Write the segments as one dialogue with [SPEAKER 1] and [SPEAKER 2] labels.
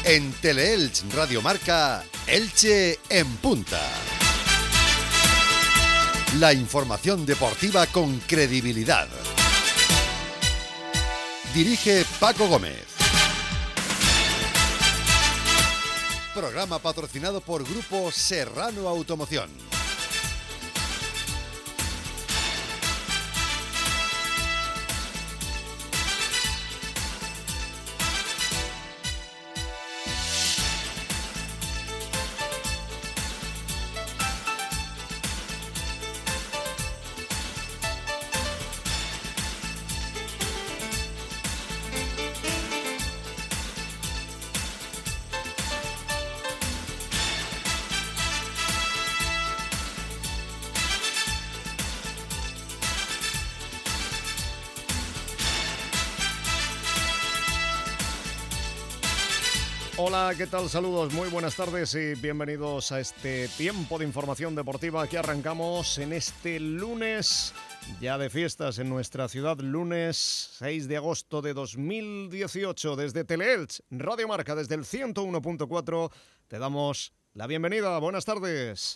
[SPEAKER 1] En Teleelch Radio Marca, Elche en punta. La información deportiva con credibilidad. Dirige Paco Gómez. Programa patrocinado por Grupo Serrano Automoción.
[SPEAKER 2] Hola, ¿qué tal? Saludos, muy buenas tardes y bienvenidos a este tiempo de información deportiva que arrancamos en este lunes ya de fiestas en nuestra ciudad, lunes 6 de agosto de 2018. Desde Teleelch Radio Marca, desde el 101.4, te damos la bienvenida. Buenas tardes.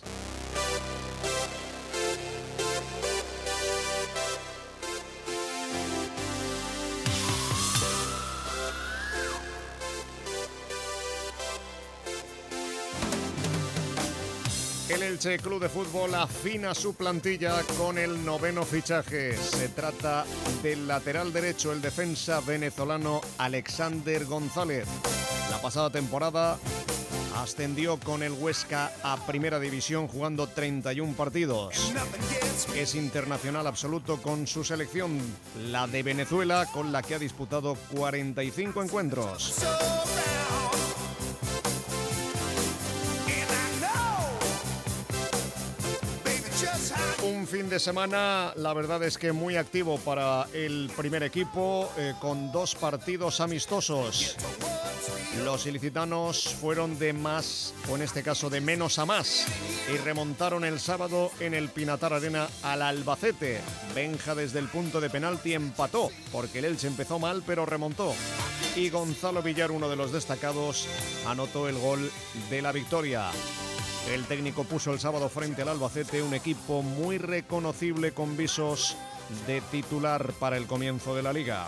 [SPEAKER 2] El Elche Club de Fútbol afina su plantilla con el noveno fichaje. Se trata del lateral derecho, el defensa venezolano Alexander González. La pasada temporada ascendió con el Huesca a Primera División jugando 31 partidos. Es internacional absoluto con su selección, la de Venezuela, con la que ha disputado 45 encuentros. Un fin de semana, la verdad es que muy activo para el primer equipo, con 2 partidos amistosos. Los ilicitanos fueron de más, o en este caso de menos a más, y remontaron el sábado en el Pinatar Arena al Albacete. Benja desde el punto de penalti empató, porque el Elche empezó mal pero remontó. Y Gonzalo Villar, uno de los destacados, anotó el gol de la victoria. El técnico puso el sábado frente al Albacete un equipo muy reconocible con visos de titular para el comienzo de la liga.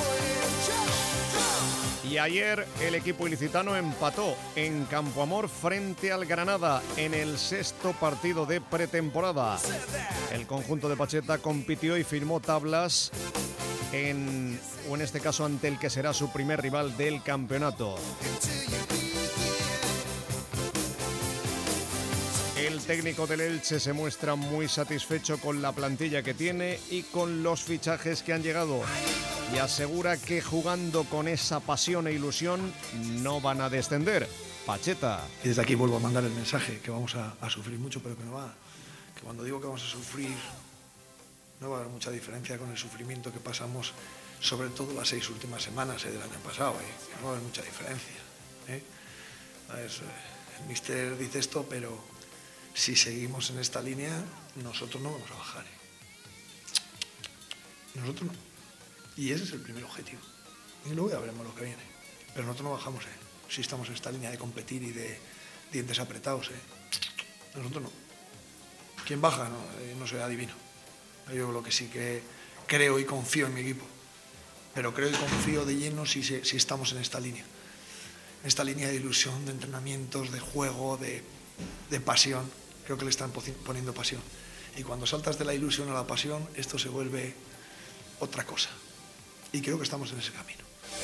[SPEAKER 2] Y ayer el equipo ilicitano empató en Campo Amor frente al Granada en el 6º partido de pretemporada. El conjunto de Pacheta compitió y firmó tablas en este caso ante el que será su primer rival del campeonato. El técnico del Elche se muestra muy satisfecho con la plantilla que tiene y con los fichajes que han llegado, y asegura que jugando con esa pasión e ilusión no van a descender. Pacheta.
[SPEAKER 3] Y desde aquí vuelvo a mandar el mensaje que vamos a sufrir mucho, pero que cuando digo que vamos a sufrir no va a haber mucha diferencia con el sufrimiento que pasamos, sobre todo las 6 últimas semanas del año pasado. No va a haber mucha diferencia. El míster dice esto, pero si seguimos en esta línea, nosotros no vamos a bajar. Nosotros no. Y ese es el primer objetivo. Y luego ya veremos lo que viene. Pero nosotros no bajamos, si estamos en esta línea de competir y de dientes apretados. Nosotros no. ¿Quién baja? No soy adivino. Yo lo que sí que creo y confío en mi equipo. Pero creo y confío de lleno si estamos en esta línea. En esta línea de ilusión, de entrenamientos, de juego, de pasión. Creo que le están poniendo pasión. Y cuando saltas de la ilusión a la pasión, esto se vuelve otra cosa. Y creo que estamos en ese camino.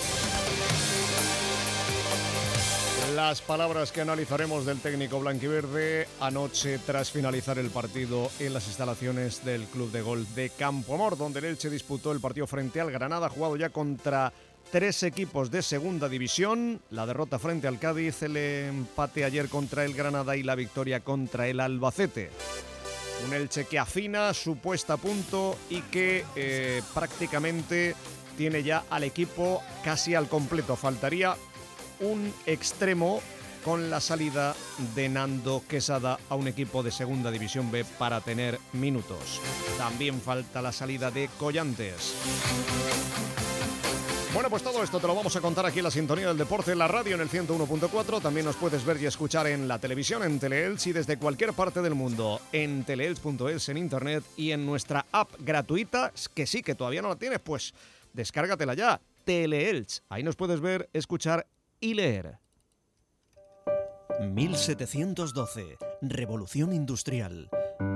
[SPEAKER 2] Las palabras que analizaremos del técnico blanquiverde anoche tras finalizar el partido en las instalaciones del Club de Golf de Campo Amor, donde el Elche disputó el partido frente al Granada, jugado ya contra 3 equipos de segunda división, la derrota frente al Cádiz, el empate ayer contra el Granada y la victoria contra el Albacete. Un Elche que afina su puesta a punto y que prácticamente tiene ya al equipo casi al completo. Faltaría un extremo con la salida de Nando Quesada a un equipo de Segunda División B para tener minutos. También falta la salida de Collantes. Bueno, pues todo esto te lo vamos a contar aquí en la sintonía del deporte, en la radio en el 101.4. También nos puedes ver y escuchar en la televisión, en Teleelch y desde cualquier parte del mundo, en teleelch.es, en internet y en nuestra app gratuita, que sí, que todavía no la tienes, pues descárgatela ya, Teleelch. Ahí nos puedes ver, escuchar y leer. 1712, Revolución Industrial.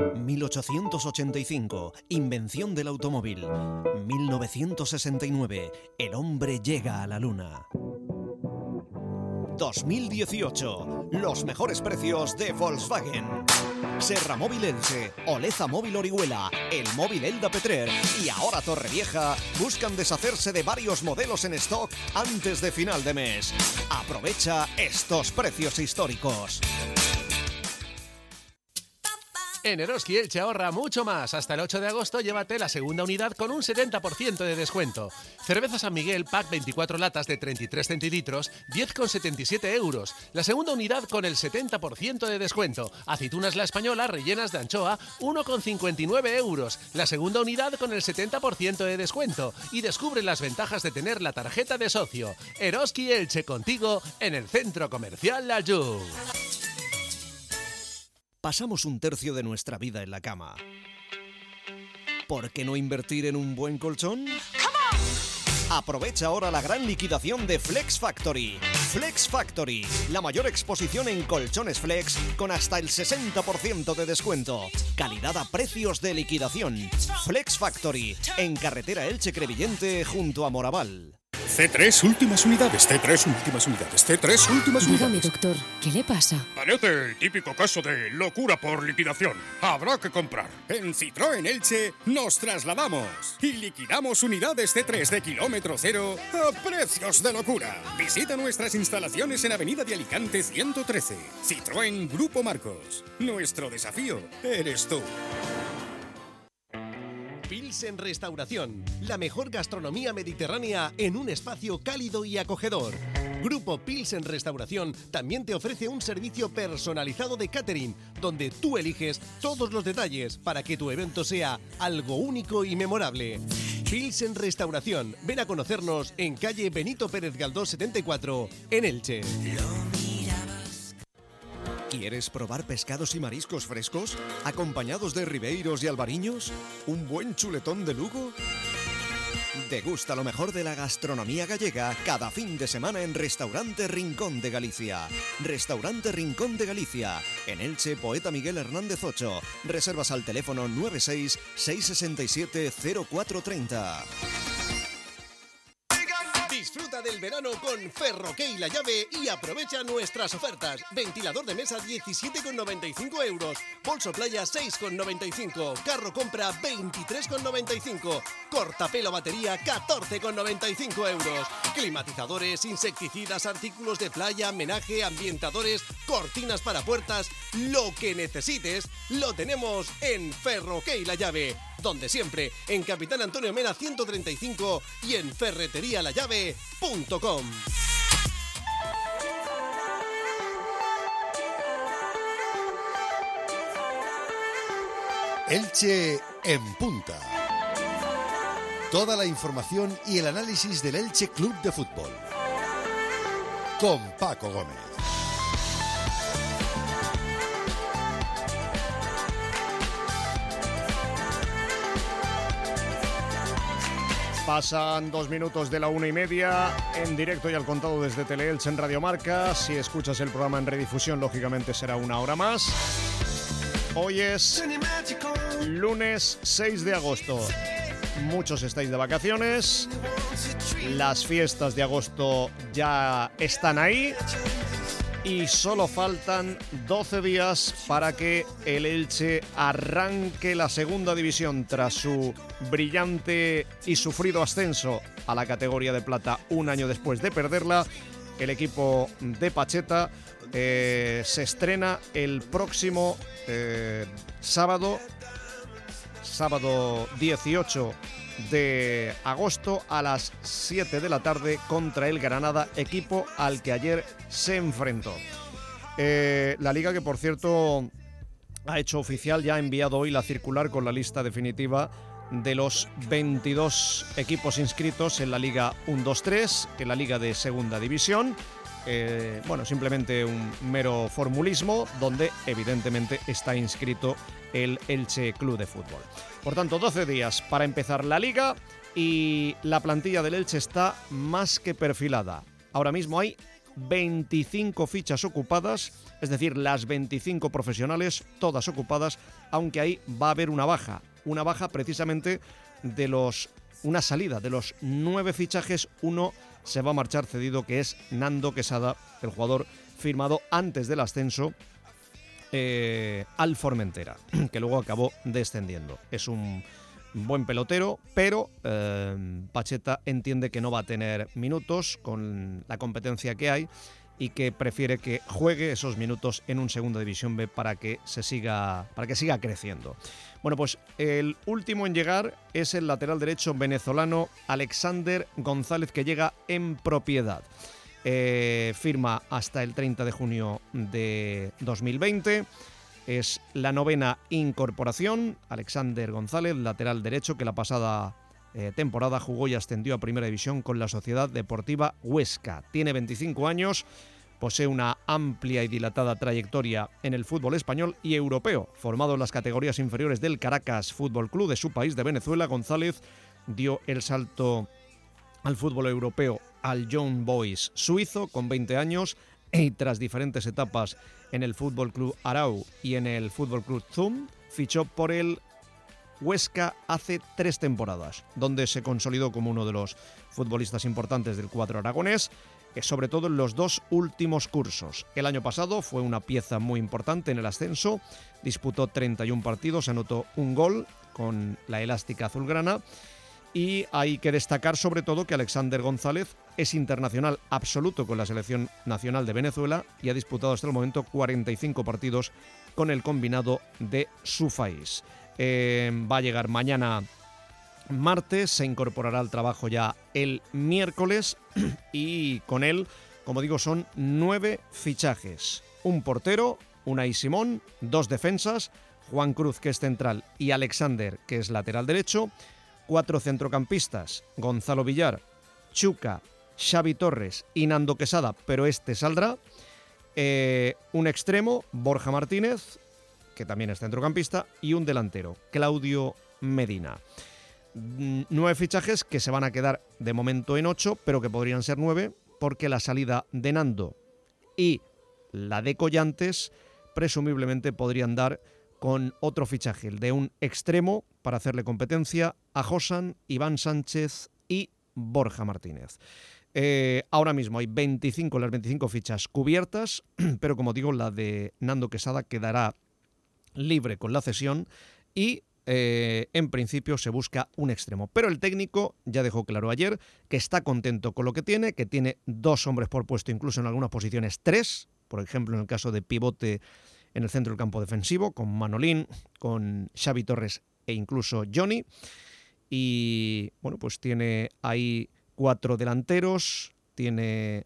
[SPEAKER 2] 1885, invención del automóvil. 1969, el hombre llega a la luna. 2018, los mejores precios de Volkswagen. Serra Móvil Elche, Oleza Móvil Orihuela, el móvil Elda Petrer y ahora Torrevieja buscan deshacerse de varios modelos en stock antes de final de mes. Aprovecha estos precios históricos.
[SPEAKER 4] En Eroski Elche ahorra mucho más. Hasta el 8 de agosto llévate la segunda unidad con un 70% de descuento. Cerveza San Miguel, pack 24 latas de 33 centilitros, 10,77 euros. La segunda unidad con el 70% de descuento. Aceitunas La Española rellenas de anchoa, 1,59 euros. La segunda unidad con el 70% de descuento. Y descubre las ventajas de tener la tarjeta de socio. Eroski Elche, contigo en el Centro Comercial La Jug.
[SPEAKER 2] Pasamos un tercio de nuestra vida en la cama. ¿Por qué no invertir en un buen colchón? Aprovecha ahora la gran liquidación de Flex Factory. Flex Factory, la mayor exposición en colchones Flex con hasta el 60% de descuento. Calidad a precios de liquidación. Flex Factory, en carretera Elche-Crevillente junto a Moraval.
[SPEAKER 5] C3 últimas unidades, C3 últimas unidades, C3 últimas
[SPEAKER 6] Dígame,
[SPEAKER 5] unidades.
[SPEAKER 6] doctor, ¿qué le pasa?
[SPEAKER 5] Parece el típico caso de locura por liquidación. Habrá que comprar. En Citroën Elche nos trasladamos y liquidamos unidades C3 de kilómetro cero a precios de locura. Visita nuestras instalaciones en Avenida de Alicante 113. Citroën Grupo Marcos. Nuestro desafío eres tú.
[SPEAKER 4] Pilsen Restauración, la mejor gastronomía mediterránea en un espacio cálido y acogedor. Grupo Pilsen Restauración también te ofrece un servicio personalizado de catering, donde tú eliges todos los detalles para que tu evento sea algo único y memorable. Pilsen Restauración, ven a conocernos en calle Benito Pérez Galdós 74, en Elche.
[SPEAKER 2] ¿Quieres probar pescados y mariscos frescos, acompañados de ribeiros y albariños? ¿Un buen chuletón de Lugo? Degusta lo mejor de la gastronomía gallega cada fin de semana en Restaurante Rincón de Galicia. Restaurante Rincón de Galicia, en Elche, Poeta Miguel Hernández 8. Reservas al teléfono 96 667 0430.
[SPEAKER 4] Disfruta del verano con Ferroquey La Llave y aprovecha nuestras ofertas. Ventilador de mesa 17,95 euros. Bolso playa 6,95. Carro compra 23,95. Cortapelo batería 14,95 euros. Climatizadores, insecticidas, artículos de playa, menaje, ambientadores, cortinas para puertas. Lo que necesites lo tenemos en Ferroquey La Llave. Donde siempre, en Capitán Antonio Mena 135 y en ferreterialallave.com.
[SPEAKER 1] Elche en punta. Toda la información y el análisis del Elche Club de Fútbol. Con Paco Gómez.
[SPEAKER 2] Pasan 2 minutos de la 1:30, en directo y al contado desde Teleelch en Radio Marca. Si escuchas el programa en redifusión, lógicamente será 1 hora más. Hoy es lunes 6 de agosto. Muchos estáis de vacaciones. Las fiestas de agosto ya están ahí. Y solo faltan 12 días para que el Elche arranque la segunda división tras su brillante y sufrido ascenso a la categoría de plata un año después de perderla. El equipo de Pacheta se estrena el próximo sábado 18 de agosto a las 7 de la tarde contra el Granada, equipo al que ayer se enfrentó. La Liga, que por cierto ha hecho oficial, ya ha enviado hoy la circular con la lista definitiva de los 22 equipos inscritos en la Liga 1-2-3, en la Liga de Segunda División. Simplemente un mero formulismo donde evidentemente está inscrito el Elche Club de Fútbol. Por tanto, 12 días para empezar la Liga y la plantilla del Elche está más que perfilada. Ahora mismo hay 25 fichas ocupadas, es decir, las 25 profesionales, todas ocupadas, aunque ahí va a haber una baja precisamente una salida de los 9 fichajes, uno se va a marchar cedido, que es Nando Quesada, el jugador firmado antes del ascenso al Formentera, que luego acabó descendiendo. Es un buen pelotero, pero Pacheta entiende que no va a tener minutos con la competencia que hay y que prefiere que juegue esos minutos en un Segunda División B para que siga creciendo. Bueno, pues el último en llegar es el lateral derecho venezolano Alexander González, que llega en propiedad. Firma hasta el 30 de junio de 2020. Es la 9ª incorporación. Alexander González, lateral derecho, que la pasada temporada jugó y ascendió a Primera División con la Sociedad Deportiva Huesca. Tiene 25 años, posee una amplia y dilatada trayectoria en el fútbol español y europeo. Formado en las categorías inferiores del Caracas Fútbol Club de su país de Venezuela, González dio el salto al fútbol europeo al Young Boys suizo con 20 años y tras diferentes etapas en el Fútbol Club Arau y en el Fútbol Club Zum, fichó por el Huesca hace 3 temporadas, donde se consolidó como uno de los futbolistas importantes del cuadro aragonés, sobre todo en los 2 últimos cursos. El año pasado fue una pieza muy importante en el ascenso, disputó 31 partidos, anotó un gol con la elástica azulgrana. Y hay que destacar sobre todo que Alexander González es internacional absoluto con la selección nacional de Venezuela y ha disputado hasta el momento 45 partidos con el combinado de su país. Va a llegar mañana martes, se incorporará al trabajo ya el miércoles y con él, como digo, son 9 fichajes. Un portero, Unai Simón, 2 defensas, Juan Cruz, que es central, y Alexander, que es lateral derecho. 4 centrocampistas, Gonzalo Villar, Chuca, Xavi Torres y Nando Quesada, pero este saldrá. Un extremo, Borja Martínez, que también es centrocampista, y un delantero, Claudio Medina. 9 fichajes que se van a quedar de momento en 8, pero que podrían ser 9, porque la salida de Nando y la de Collantes presumiblemente podrían dar con otro fichaje, el de un extremo para hacerle competencia a Josan, Iván Sánchez y Borja Martínez. Ahora mismo hay las 25 fichas cubiertas, pero como digo, la de Nando Quesada quedará libre con la cesión y en principio se busca un extremo. Pero el técnico ya dejó claro ayer que está contento con lo que tiene 2 hombres por puesto, incluso en algunas posiciones 3, por ejemplo en el caso de pivote en el centro del campo defensivo, con Manolín, con Xavi Torres e incluso Johnny. Y bueno, pues tiene ahí 4 delanteros, tiene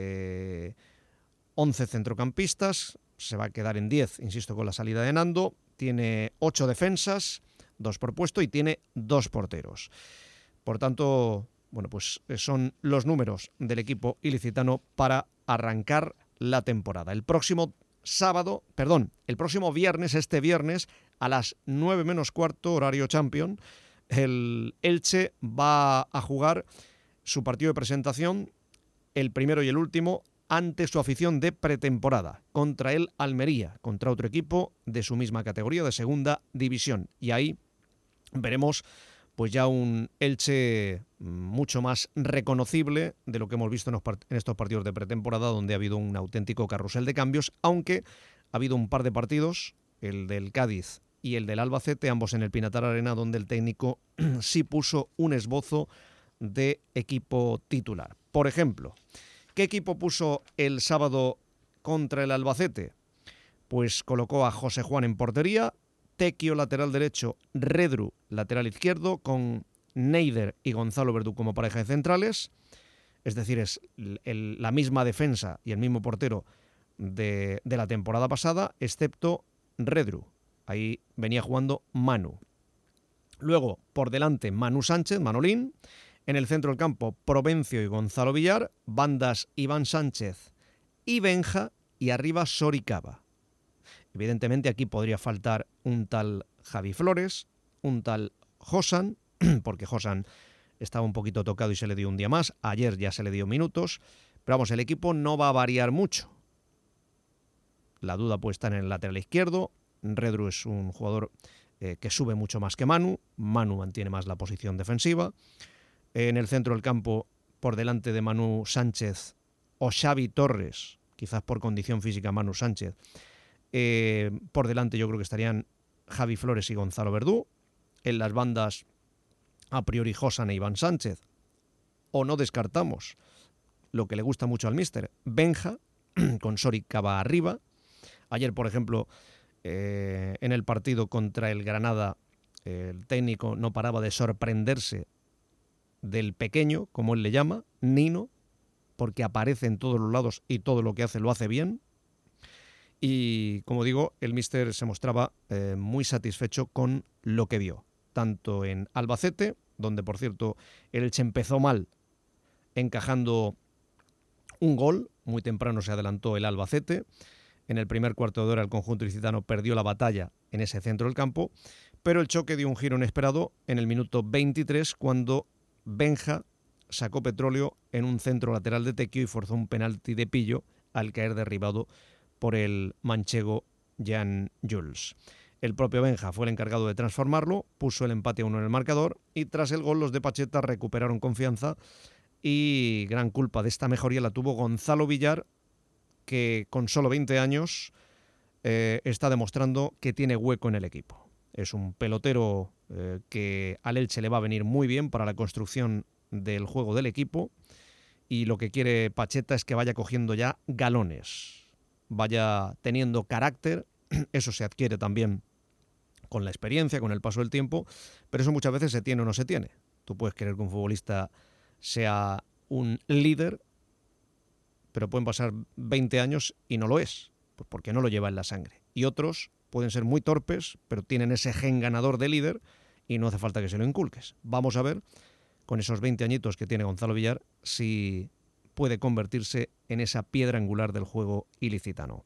[SPEAKER 2] 11 centrocampistas, se va a quedar en 10, insisto, con la salida de Nando, tiene 8 defensas, 2 por puesto, y tiene 2 porteros. Por tanto, bueno, pues son los números del equipo ilicitano para arrancar la temporada. El próximo viernes, este viernes, a las 9 menos cuarto, horario Champions, el Elche va a jugar su partido de presentación, el primero y el último, ante su afición de pretemporada, contra el Almería, contra otro equipo de su misma categoría, de Segunda División. Y ahí veremos pues ya un Elche mucho más reconocible de lo que hemos visto en estos partidos de pretemporada, donde ha habido un auténtico carrusel de cambios, aunque ha habido un par de partidos, el del Cádiz y el del Albacete, ambos en el Pinatar Arena, donde el técnico sí puso un esbozo de equipo titular. Por ejemplo, ¿qué equipo puso el sábado contra el Albacete? Pues colocó a José Juan en portería, Tequio lateral derecho, Redru lateral izquierdo, con Neider y Gonzalo Verdú como pareja de centrales. Es decir, es la misma defensa y el mismo portero de la temporada pasada, excepto Redru. Ahí venía jugando Manu. Luego, por delante, Manu Sánchez, Manolín. En el centro del campo, Provencio y Gonzalo Villar. Bandas, Iván Sánchez y Benja. Y arriba, Soricaba. Evidentemente, aquí podría faltar un tal Javi Flores, un tal Josan, porque Josan estaba un poquito tocado y se le dio un día más. Ayer ya se le dio minutos. Pero vamos, el equipo no va a variar mucho. La duda puede estar en el lateral izquierdo. Redru es un jugador que sube mucho más que Manu. Manu mantiene más la posición defensiva. En el centro del campo, por delante de Manu Sánchez o Xavi Torres, quizás por condición física Manu Sánchez, por delante yo creo que estarían Javi Flores y Gonzalo Verdú. En las bandas, a priori, Josan e Iván Sánchez. O no descartamos lo que le gusta mucho al míster, Benja, con Soricaba arriba. Ayer, por ejemplo, en el partido contra el Granada, el técnico no paraba de sorprenderse del pequeño, como él le llama, Nino, porque aparece en todos los lados y todo lo que hace lo hace bien. Y, como digo, el míster se mostraba muy satisfecho con lo que vio, tanto en Albacete, donde, por cierto, el Elche empezó mal, encajando un gol. Muy temprano se adelantó el Albacete. En el primer cuarto de hora el conjunto ilicitano perdió la batalla en ese centro del campo, pero el choque dio un giro inesperado en el minuto 23, cuando Benja sacó petróleo en un centro lateral de Tequio y forzó un penalti de pillo al caer derribado por el manchego Jan Jules. El propio Benja fue el encargado de transformarlo, puso el empate a 1 en el marcador y tras el gol los de Pacheta recuperaron confianza y gran culpa de esta mejoría la tuvo Gonzalo Villar, que con solo 20 años está demostrando que tiene hueco en el equipo. Es un pelotero que al Elche le va a venir muy bien para la construcción del juego del equipo, y lo que quiere Pacheta es que vaya cogiendo ya galones, vaya teniendo carácter. Eso se adquiere también con la experiencia, con el paso del tiempo, pero eso muchas veces se tiene o no se tiene. Tú puedes querer que un futbolista sea un líder, pero pueden pasar 20 años y no lo es, pues porque no lo lleva en la sangre. Y otros pueden ser muy torpes, pero tienen ese gen ganador de líder y no hace falta que se lo inculques. Vamos a ver, con esos 20 añitos que tiene Gonzalo Villar, si puede convertirse en esa piedra angular del juego ilicitano.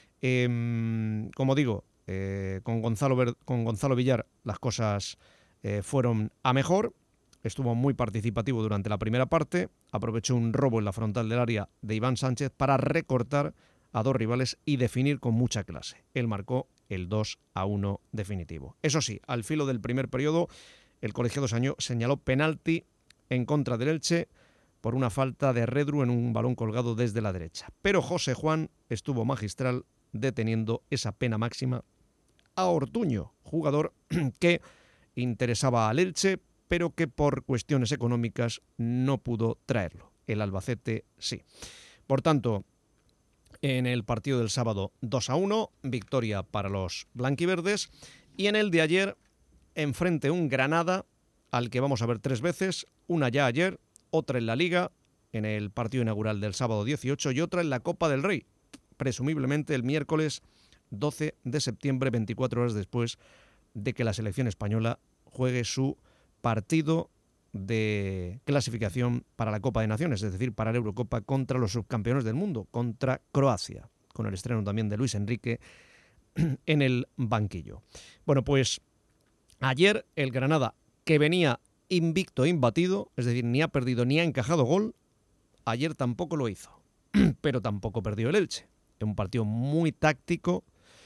[SPEAKER 2] Como digo, con Gonzalo Villar las cosas fueron a mejor. Estuvo muy participativo durante la primera parte, aprovechó un robo en la frontal del área de Iván Sánchez para recortar a dos rivales y definir con mucha clase. Él marcó el 2-1 definitivo. Eso sí, al filo del primer periodo, el colegiado señaló penalti en contra del Elche por una falta de Redru en un balón colgado desde la derecha. Pero José Juan estuvo magistral deteniendo esa pena máxima a Ortuño, jugador que interesaba al Elche, pero que por cuestiones económicas no pudo traerlo. El Albacete sí. Por tanto, en el partido del sábado 2-1, victoria para los blanquiverdes, y en el de ayer, enfrente un Granada, al que vamos a ver 3 veces, una ya ayer, otra en la Liga, en el partido inaugural del sábado 18, y otra en la Copa del Rey, presumiblemente el miércoles 12 de septiembre, 24 horas después de que la selección española juegue su partido de clasificación para la Copa de Naciones, es decir, para la Eurocopa contra los subcampeones del mundo, contra Croacia, con el estreno también de Luis Enrique en el banquillo. Bueno, pues ayer el Granada, que venía invicto e imbatido, es decir, ni ha perdido ni ha encajado gol, ayer tampoco lo hizo, pero tampoco perdió el Elche. Un partido muy táctico.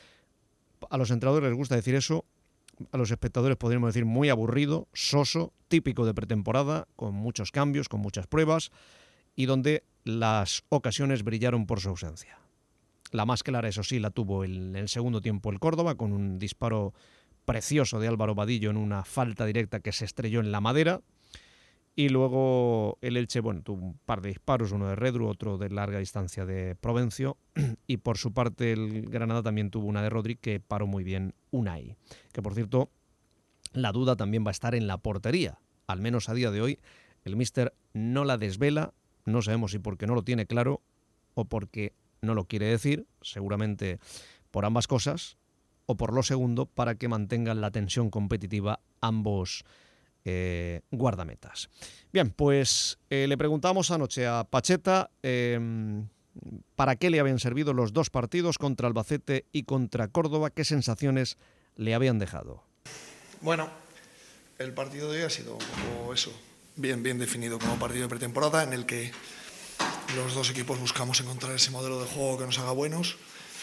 [SPEAKER 2] A los entrenadores les gusta decir eso, a los espectadores podríamos decir muy aburrido, soso, típico de pretemporada, con muchos cambios, con muchas pruebas, y donde las ocasiones brillaron por su ausencia. La más clara, eso sí, la tuvo en el segundo tiempo el Córdoba, con un disparo precioso de Álvaro Vadillo en una falta directa que se estrelló en la madera, y luego el Elche, bueno, tuvo un par de disparos, uno de Redru, otro de larga distancia de Provencio, y por su parte el Granada también tuvo una de Rodri que paró muy bien Unai, que por cierto la duda también va a estar en la portería, al menos a día de hoy el míster no la desvela, no sabemos si porque no lo tiene claro o porque no lo quiere decir, seguramente por ambas cosas, o por lo segundo, para que mantengan la tensión competitiva ambos guardametas. Bien, pues le preguntamos anoche a Pacheta para qué le habían servido los dos partidos contra Albacete y contra Córdoba, qué sensaciones le habían dejado.
[SPEAKER 3] Bueno, el partido de hoy ha sido como eso, bien definido como partido de pretemporada en el que los dos equipos buscamos encontrar ese modelo de juego que nos haga buenos.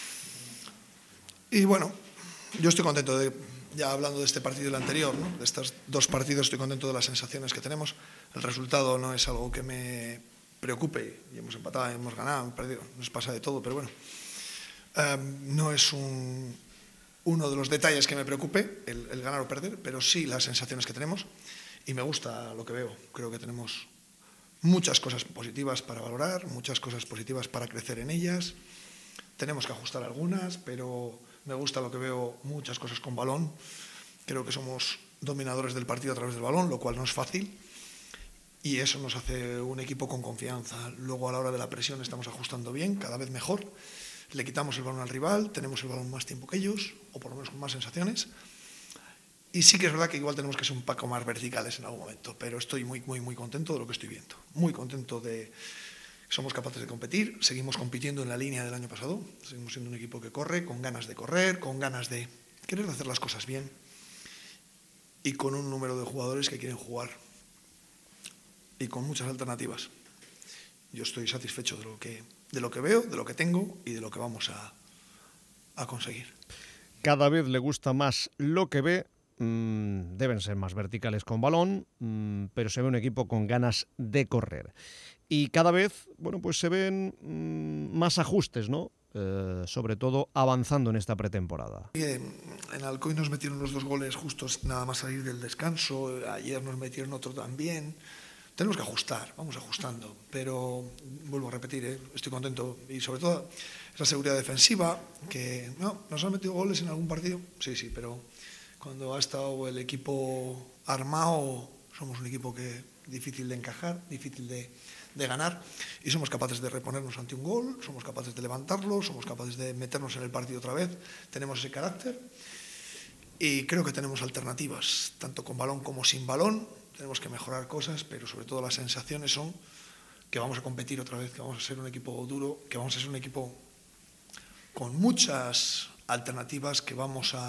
[SPEAKER 3] Y bueno, yo estoy contento ya hablando de este partido y el anterior, ¿no? De estos dos partidos estoy contento de las sensaciones que tenemos. El resultado no es algo que me preocupe, y hemos empatado, hemos ganado, hemos perdido, nos pasa de todo, pero bueno, no es uno de los detalles que me preocupe, el ganar o perder, pero sí las sensaciones que tenemos, y me gusta lo que veo. Creo que tenemos muchas cosas positivas para valorar, muchas cosas positivas para crecer en ellas. Tenemos que ajustar algunas, pero me gusta lo que veo, muchas cosas con balón. Creo que somos dominadores del partido a través del balón, lo cual no es fácil, y eso nos hace un equipo con confianza. Luego, a la hora de la presión, estamos ajustando bien, cada vez mejor. Le quitamos el balón al rival, tenemos el balón más tiempo que ellos, o por lo menos con más sensaciones. Y sí que es verdad que igual tenemos que ser un poco más verticales en algún momento, pero estoy muy contento de lo que estoy viendo. Muy contento de que somos capaces de competir, seguimos compitiendo en la línea del año pasado, seguimos siendo un equipo que corre, con ganas de correr, con ganas de querer hacer las cosas bien y con un número de jugadores que quieren jugar y con muchas alternativas. Yo estoy satisfecho de lo que veo, de lo que tengo y de lo que vamos a conseguir.
[SPEAKER 2] Cada vez le gusta más lo que ve. Deben ser más verticales con balón, pero se ve un equipo con ganas de correr. Y cada vez, bueno, pues se ven más ajustes, ¿no? Sobre todo avanzando en esta pretemporada.
[SPEAKER 3] En Alcoy nos metieron los 2 goles justos nada más salir del descanso. Ayer nos metieron otro también. Tenemos que ajustar, vamos ajustando, pero vuelvo a repetir, estoy contento, y sobre todo esa seguridad defensiva, que no, nos han metido goles en algún partido, sí, pero cuando ha estado el equipo armado, somos un equipo que difícil de encajar, difícil de ganar, y somos capaces de reponernos ante un gol, somos capaces de levantarlo, somos capaces de meternos en el partido otra vez, tenemos ese carácter, y creo que tenemos alternativas, tanto con balón como sin balón. Tenemos que mejorar cosas, pero sobre todo las sensaciones son que vamos a competir otra vez, que vamos a ser un equipo duro, que vamos a ser un equipo con muchas alternativas, que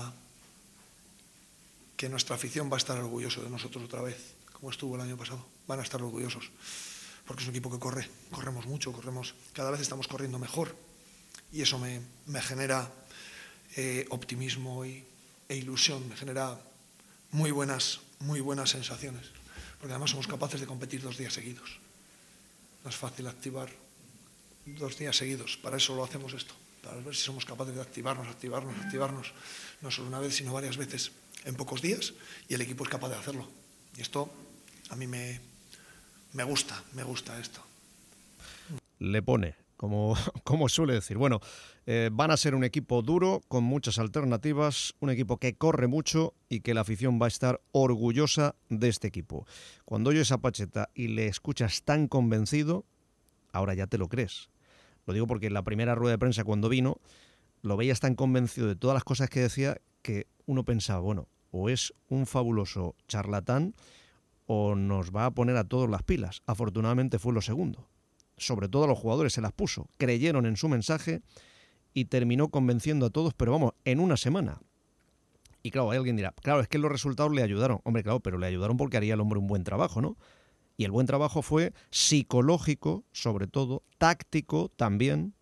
[SPEAKER 3] nuestra afición va a estar orgulloso de nosotros otra vez, como estuvo el año pasado. Van a estar orgullosos, porque es un equipo que corremos mucho, cada vez estamos corriendo mejor, y eso me genera optimismo e ilusión, me genera muy buenas sensaciones, porque además somos capaces de competir 2 días seguidos. No es fácil activar 2 días seguidos, para eso lo hacemos esto, para ver si somos capaces de activarnos, no solo una vez, sino varias veces en pocos días, y el equipo es capaz de hacerlo. Y esto a mí me gusta esto.
[SPEAKER 2] Le pone, como suele decir. Bueno, van a ser un equipo duro, con muchas alternativas, un equipo que corre mucho y que la afición va a estar orgullosa de este equipo. Cuando oyes a Pacheta y le escuchas tan convencido, ahora ya te lo crees. Lo digo porque en la primera rueda de prensa, cuando vino, lo veías tan convencido de todas las cosas que decía que uno pensaba, bueno, o es un fabuloso charlatán o nos va a poner a todos las pilas. Afortunadamente fue lo segundo. Sobre todo a los jugadores se las puso, creyeron en su mensaje y terminó convenciendo a todos, pero vamos, en una semana. Y claro, hay alguien dirá, claro, es que los resultados le ayudaron. Hombre, claro, pero le ayudaron porque haría el hombre un buen trabajo, ¿no? Y el buen trabajo fue psicológico, sobre todo, táctico también,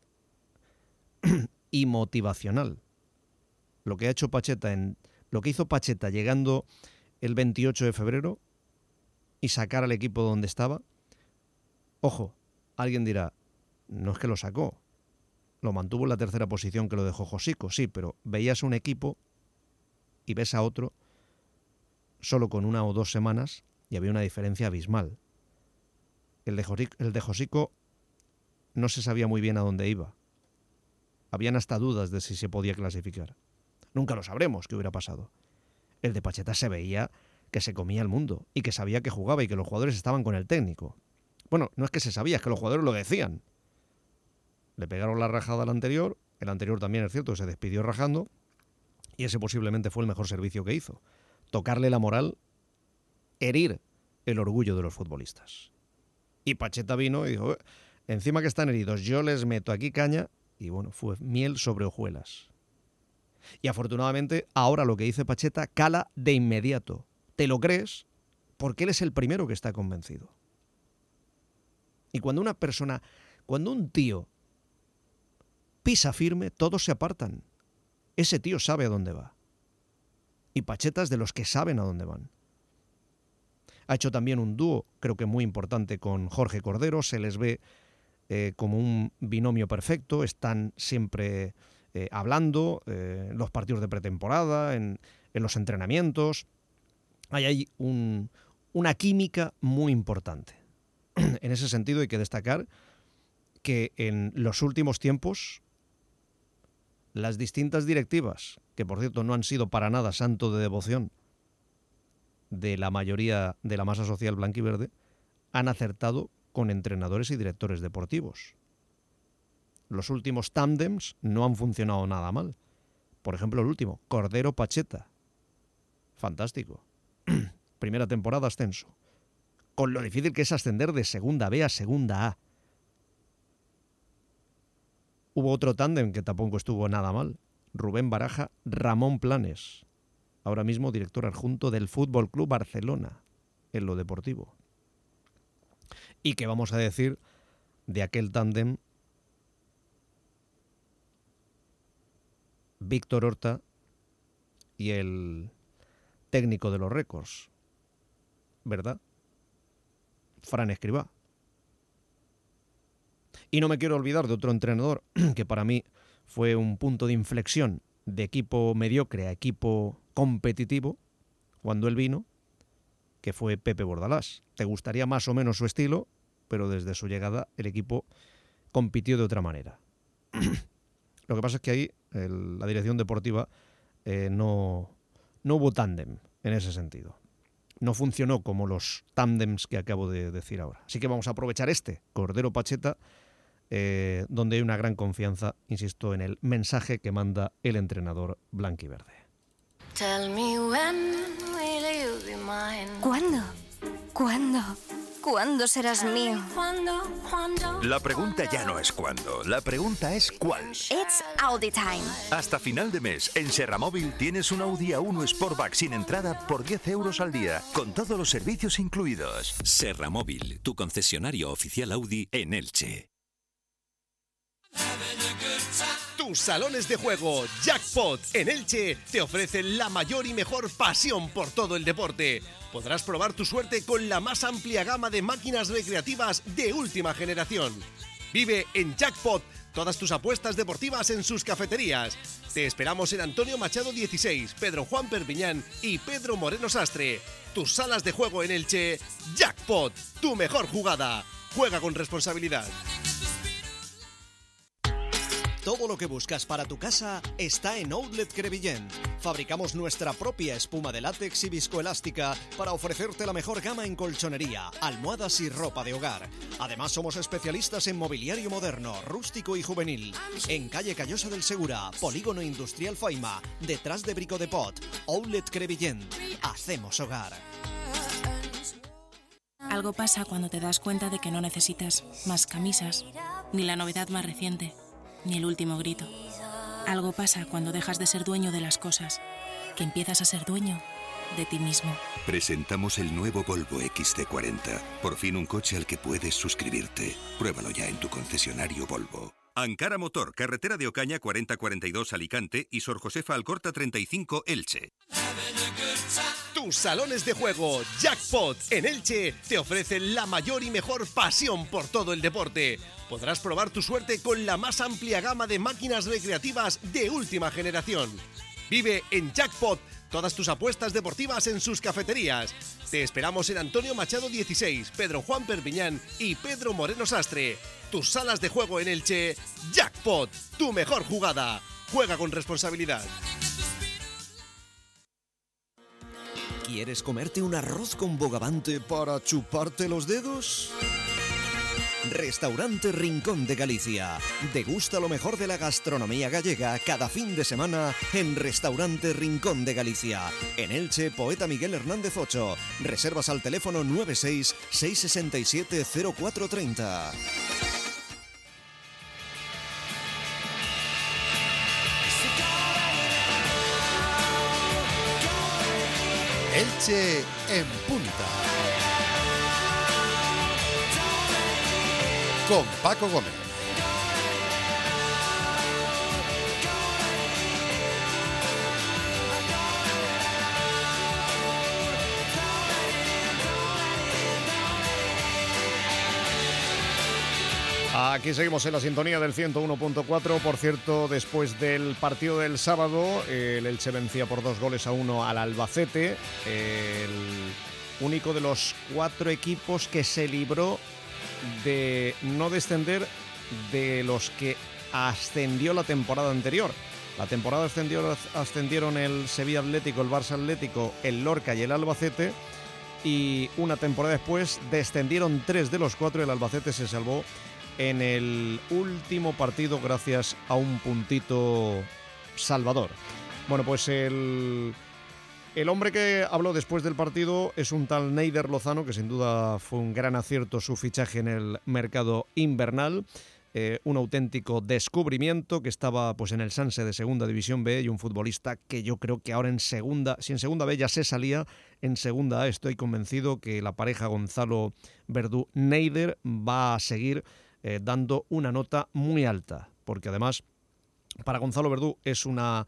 [SPEAKER 2] y motivacional. Lo que hizo Pacheta llegando el 28 de febrero y sacar al equipo donde estaba. Ojo, alguien dirá, no es que lo sacó, lo mantuvo en la tercera posición que lo dejó Josico, sí, pero veías un equipo y ves a otro solo con 1 o 2 semanas y había una diferencia abismal. El de Josico no se sabía muy bien a dónde iba. Habían hasta dudas de si se podía clasificar. Nunca lo sabremos qué hubiera pasado. El de Pacheta se veía que se comía el mundo y que sabía que jugaba y que los jugadores estaban con el técnico. Bueno, no es que se sabía, es que los jugadores lo decían. Le pegaron la rajada al anterior, el anterior también es cierto, se despidió rajando, y ese posiblemente fue el mejor servicio que hizo. tocarle la moral, herir el orgullo de los futbolistas. Y Pacheta vino y dijo, encima que están heridos, yo les meto aquí caña, y bueno, fue miel sobre hojuelas. Y afortunadamente, ahora lo que dice Pacheta cala de inmediato. ¿Te lo crees? Porque él es el primero que está convencido. Y cuando una persona, cuando un tío pisa firme, todos se apartan. Ese tío sabe a dónde va. Y Pacheta es de los que saben a dónde van. Ha hecho también un dúo, creo que muy importante, con Jorge Cordero. Se les ve como un binomio perfecto. Están siempre hablando, en los partidos de pretemporada, en los entrenamientos. Hay ahí una química muy importante. En ese sentido hay que destacar que en los últimos tiempos las distintas directivas, que por cierto no han sido para nada santo de devoción de la mayoría de la masa social blanquiverde, han acertado con entrenadores y directores deportivos. Los últimos tándems no han funcionado nada mal. Por ejemplo, el último, Cordero-Pacheta. Fantástico. Primera temporada, ascenso. Con lo difícil que es ascender de segunda B a segunda A. Hubo otro tándem que tampoco estuvo nada mal. Rubén Baraja, Ramón Planes. Ahora mismo director adjunto del Fútbol Club Barcelona, en lo deportivo. ¿Y qué vamos a decir de aquel tándem Víctor Horta y el técnico de los récords? ¿Verdad? Fran Escribá. Y no me quiero olvidar de otro entrenador que para mí fue un punto de inflexión de equipo mediocre a equipo competitivo cuando él vino, que fue Pepe Bordalás. Te gustaría más o menos su estilo, pero desde su llegada el equipo compitió de otra manera. Lo que pasa es que ahí la dirección deportiva no hubo tándem en ese sentido. No funcionó como los tándems que acabo de decir ahora. Así que vamos a aprovechar Cordero-Pacheta, donde hay una gran confianza, insisto, en el mensaje que manda el entrenador blanquiverde.
[SPEAKER 6] ¿Cuándo? ¿Cuándo? ¿Cuándo serás mío?
[SPEAKER 7] La pregunta ya no es cuándo, la pregunta es cuál.
[SPEAKER 6] It's Audi time.
[SPEAKER 7] Hasta final de mes, en Serramóvil tienes un Audi A1 Sportback sin entrada por 10 euros al día, con todos los servicios incluidos.
[SPEAKER 8] Serramóvil, tu concesionario oficial Audi en Elche.
[SPEAKER 4] Tus salones de juego Jackpot en Elche te ofrecen la mayor y mejor pasión por todo el deporte. Podrás probar tu suerte con la más amplia gama de máquinas recreativas de última generación. Vive en Jackpot todas tus apuestas deportivas en sus cafeterías. Te esperamos en Antonio Machado 16, Pedro Juan Perpiñán y Pedro Moreno Sastre. Tus salas de juego en Elche, Jackpot, tu mejor jugada. Juega con responsabilidad. Todo lo que buscas para tu casa está en Outlet Crevillent. Fabricamos nuestra propia espuma de látex y viscoelástica para ofrecerte la mejor gama en colchonería, almohadas y ropa de hogar. Además, somos especialistas en mobiliario moderno, rústico y juvenil. En calle Callosa del Segura, Polígono Industrial Faima, detrás de Brico de Pot. Outlet Crevillent. Hacemos hogar.
[SPEAKER 9] Algo pasa cuando te das cuenta de que no necesitas más camisas, ni la novedad más reciente, ni el último grito. Algo pasa cuando dejas de ser dueño de las cosas, que empiezas a ser dueño de ti mismo.
[SPEAKER 10] Presentamos el nuevo Volvo XC40. Por fin un coche al que puedes suscribirte. Pruébalo ya en tu concesionario Volvo. Ankara Motor, carretera de Ocaña 4042 Alicante y Sor Josefa Alcorta 35 Elche.
[SPEAKER 4] Tus salones de juego Jackpot en Elche te ofrecen la mayor y mejor pasión por todo el deporte. Podrás probar tu suerte con la más amplia gama de máquinas recreativas de última generación. Vive en Jackpot todas tus apuestas deportivas en sus cafeterías. Te esperamos en Antonio Machado 16, Pedro Juan Perpiñán y Pedro Moreno Sastre. Tus salas de juego en Elche, Jackpot, tu mejor jugada. Juega con responsabilidad. ¿Quieres comerte un arroz con bogavante para chuparte los dedos?
[SPEAKER 11] Restaurante Rincón de Galicia. Degusta lo mejor de la gastronomía gallega cada fin de semana en Restaurante Rincón de Galicia. En Elche, Poeta Miguel Hernández 8. Reservas al teléfono 96 667 0430.
[SPEAKER 1] Elche en punta. Con Paco Gómez.
[SPEAKER 2] Aquí seguimos en la sintonía del 101.4. Por cierto, después del partido del sábado, el Elche vencía por 2-1 al Albacete. El único de los 4 equipos que se libró de no descender de los que ascendió la temporada anterior. La temporada ascendieron el Sevilla Atlético, el Barça Atlético, el Lorca y el Albacete. Y una temporada después descendieron 3 de los 4 y el Albacete se salvó en el último partido gracias a un puntito salvador. Bueno, pues el hombre que habló después del partido es un tal Neider Lozano, que sin duda fue un gran acierto su fichaje en el mercado invernal. Un auténtico descubrimiento que estaba pues en el Sanse de Segunda División B y un futbolista que yo creo que ahora en segunda, si en Segunda B ya se salía, en Segunda A estoy convencido que la pareja Gonzalo Verdú-Neider va a seguir dando una nota muy alta, porque además para Gonzalo Verdú es una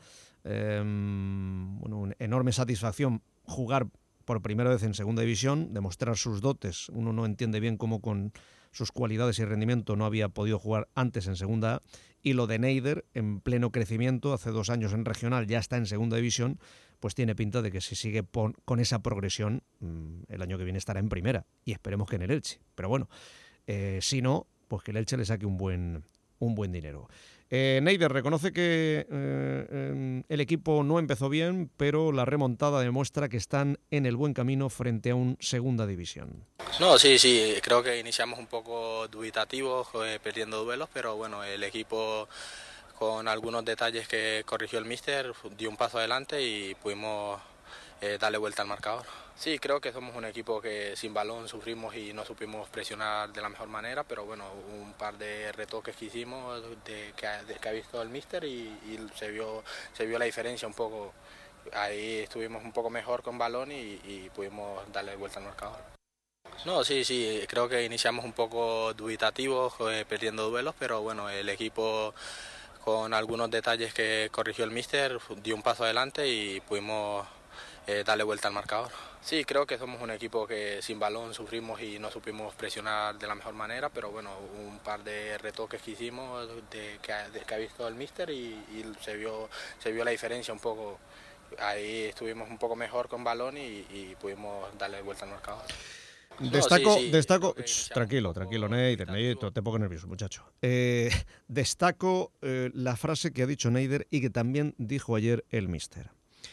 [SPEAKER 2] enorme satisfacción jugar por primera vez en Segunda División, demostrar sus dotes. Uno no entiende bien cómo con sus cualidades y rendimiento no había podido jugar antes en Segunda A, y lo de Neider en pleno crecimiento, hace 2 años en regional, ya está en Segunda División, pues tiene pinta de que si sigue con esa progresión, el año que viene estará en Primera, y esperemos que en el Elche. Pero bueno, si no, pues que el Elche le saque un buen dinero. Neider reconoce que el equipo no empezó bien, pero la remontada demuestra que están en el buen camino frente a un Segunda División.
[SPEAKER 12] No, sí, creo que iniciamos un poco dubitativos, perdiendo duelos, pero bueno, el equipo con algunos detalles que corrigió el míster dio un paso adelante y pudimos darle vuelta al marcador. Sí, creo que somos un equipo que sin balón sufrimos y no supimos presionar de la mejor manera, pero bueno, un par de retoques que hicimos que ha visto el míster y se vio la diferencia un poco. Ahí estuvimos un poco mejor con balón y pudimos darle vuelta al marcador. No, sí, creo que iniciamos un poco dubitativos, perdiendo duelos, pero bueno, el equipo con algunos detalles que corrigió el míster dio un paso adelante y pudimos darle vuelta al marcador. Sí, creo que somos un equipo que sin balón sufrimos y no supimos presionar de la mejor manera, pero bueno, un par de retoques que hicimos que ha visto el míster y se vio la diferencia un poco. Ahí estuvimos un poco mejor con balón y pudimos darle vuelta al marcador.
[SPEAKER 2] Destaco. Tranquilo, Neider, te pongo nervioso, muchacho. Destaco la frase que ha dicho Neider y que también dijo ayer el míster.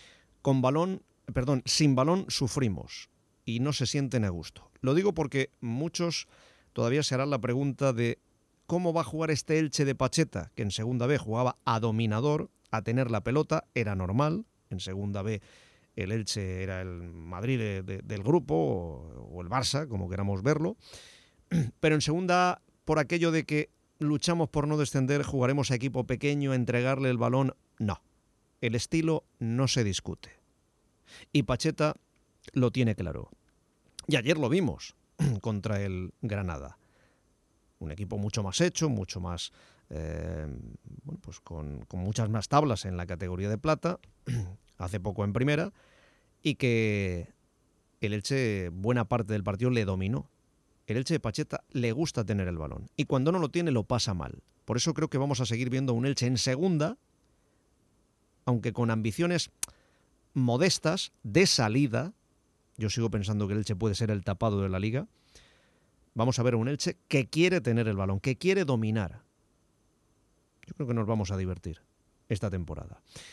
[SPEAKER 2] Sin balón sufrimos y no se sienten a gusto. Lo digo porque muchos todavía se harán la pregunta de cómo va a jugar este Elche de Pacheta, que en Segunda B jugaba a dominador, a tener la pelota, era normal. En Segunda B el Elche era el Madrid del grupo o el Barça, como queramos verlo. Pero en Segunda A, por aquello de que luchamos por no descender, jugaremos a equipo pequeño, entregarle el balón, no. El estilo no se discute. Y Pacheta lo tiene claro. Y ayer lo vimos contra el Granada. Un equipo mucho más hecho, mucho más pues con muchas más tablas en la categoría de plata, hace poco en Primera, y que el Elche buena parte del partido le dominó. El Elche de Pacheta le gusta tener el balón y cuando no lo tiene lo pasa mal. Por eso creo que vamos a seguir viendo un Elche en Segunda, aunque con ambiciones modestas de salida. Yo sigo pensando que el Elche puede ser el tapado de la Liga. Vamos a ver un Elche que quiere tener el balón, que quiere dominar. Yo creo que nos vamos a divertir esta temporada.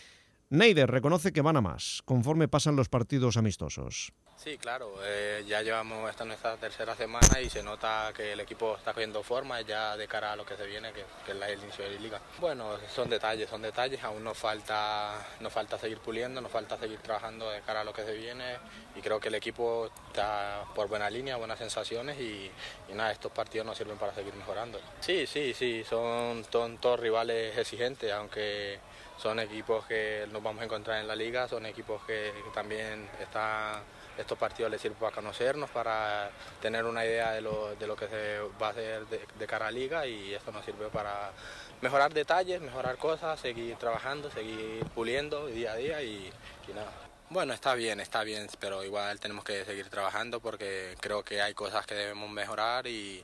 [SPEAKER 2] Neider reconoce que van a más conforme pasan los partidos amistosos.
[SPEAKER 12] Sí, claro, ya llevamos esta nuestra tercera semana y se nota que el equipo está cogiendo forma ya de cara a lo que se viene, que es el inicio de la liga. Bueno, son detalles, aún nos falta seguir puliendo, nos falta seguir trabajando de cara a lo que se viene y creo que el equipo está por buena línea, buenas sensaciones y nada, estos partidos nos sirven para seguir mejorando. Sí, son todos rivales exigentes, aunque son equipos que nos vamos a encontrar en la liga, son equipos que también estos partidos les sirven para conocernos, para tener una idea de lo que se va a hacer de cara a liga y esto nos sirve para mejorar detalles, mejorar cosas, seguir trabajando, seguir puliendo día a día y nada. Bueno, está bien, pero igual tenemos que seguir trabajando porque creo que hay cosas que debemos mejorar y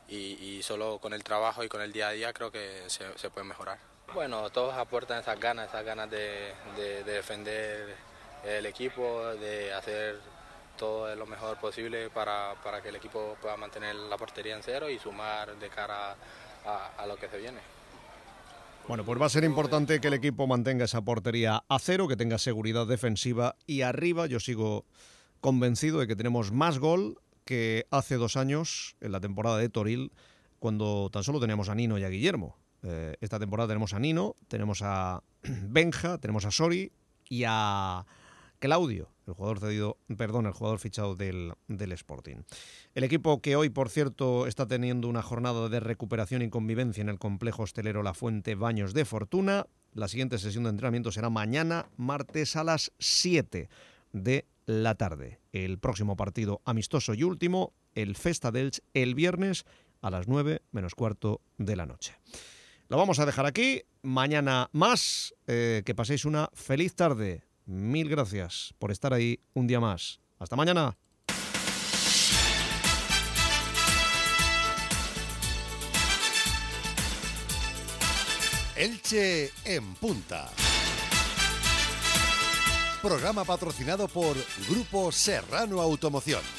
[SPEAKER 12] solo con el trabajo y con el día a día creo que se puede mejorar. Bueno, todos aportan esas ganas de defender el equipo, de hacer todo lo mejor posible para que el equipo pueda mantener la portería en cero y sumar de cara a lo que se viene.
[SPEAKER 2] Bueno, pues va a ser importante que el equipo mantenga esa portería a cero, que tenga seguridad defensiva y arriba yo sigo convencido de que tenemos más gol que hace 2 años en la temporada de Toril, cuando tan solo teníamos a Nino y a Guillermo. Esta temporada tenemos a Nino, tenemos a Benja, tenemos a Sori y a Claudio, el jugador fichado del Sporting. El equipo que hoy, por cierto, está teniendo una jornada de recuperación y convivencia en el complejo hostelero La Fuente Baños de Fortuna. La siguiente sesión de entrenamiento será mañana, martes a las 7 de la tarde. El próximo partido amistoso y último, el Festa d'Elx, el viernes a las 9 menos cuarto de la noche. Lo vamos a dejar aquí. Mañana más. Que paséis una feliz tarde. Mil gracias por estar ahí un día más. Hasta mañana.
[SPEAKER 1] Elche en Punta. Programa patrocinado por Grupo Serrano Automoción.